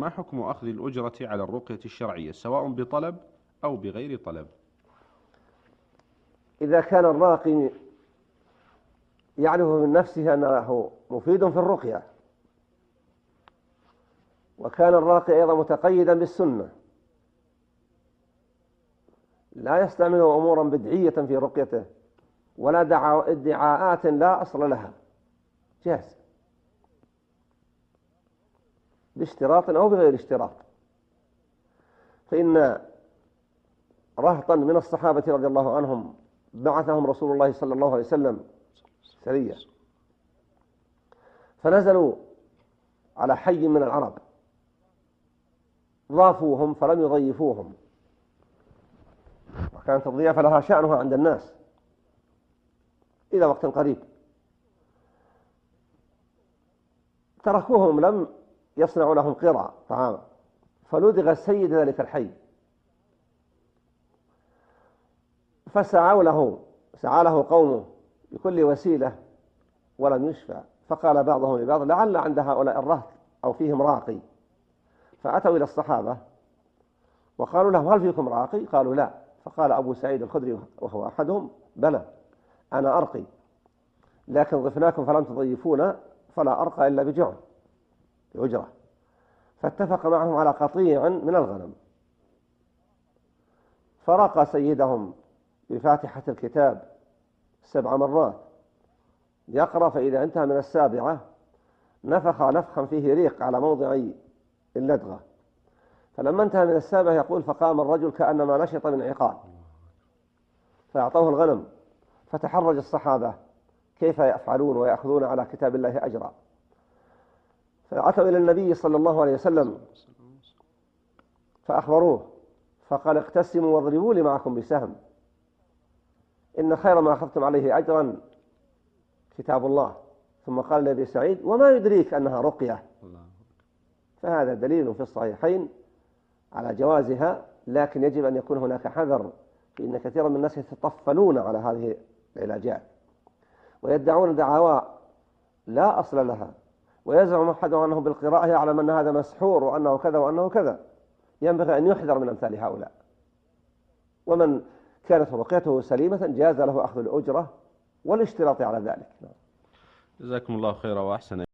ما حكم أخذ الأجرة على الرقية الشرعية سواء بطلب أو بغير طلب؟ إذا كان الراقي يعرف من نفسه أنه مفيد في الرقية، وكان الراقي أيضا متقيدا بالسنة، لا يستعمل أمورا بدعية في رقيته ولا ادعاءات لا أصل لها، جاهز باشتراط أو بغير اشتراط. فإن رهطا من الصحابة رضي الله عنهم بعثهم رسول الله صلى الله عليه وسلم سرية، فنزلوا على حي من العرب، ضافوهم فلم يضيفوهم، وكانت الضيافة لها شأنها عند الناس إلى وقت قريب، تركوهم لم يصنعوا لهم قرى طعاما، فلدغ السيد ذلك الحي، فسعى له قومه بكل وسيلة ولم يشفى، فقال بعضهم لبعض لعل عند هؤلاء الرهط أو فيهم راقي، فأتوا إلى الصحابة وقالوا لهم هل فيكم راقي؟ قالوا لا، فقال أبو سعيد الخدري وهو أحدهم بلى أنا أرقي، لكن ضفناكم فلم تضيفونا فلا أرقى إلا بأجرة. فاتفق معهم على قطيع من الغنم، فرقى سيدهم بفاتحة الكتاب 7 مرات يقرأ، فإذا انتهى من 7 نفخ نفخا فيه ريق على موضع اللدغة، فلما انتهى من 7 يقول فقام الرجل كأنما نشط من عقال، فأعطوه الغنم، فتحرج الصحابة كيف يفعلون ويأخذون على كتاب الله أجرا، فأتوا إلى النبي صلى الله عليه وسلم فأخبروه، فقال اقتسموا واضربوا لي معكم بسهم، إن خير ما أخذتم عليه أجرا كتاب الله. ثم قال لأبي سعيد وما يدريك أنها رقية، فهذا دليل في الصحيحين على جوازها، لكن يجب أن يكون هناك حذر، فإن كثيرا من الناس يتطفلون على هذه العلاجات ويدعون دعاوى لا أصل لها، ويزعم أحدهم أنه بالقراءة يعلم أن هذا مسحور وأنه كذا وأنه كذا. ينبغي أن يحذر من أمثال هؤلاء، ومن كانت رقيته سليمة جاز له أخذ الأجرة والاشتراط على ذلك. جزاكم الله خيرا وأحسن.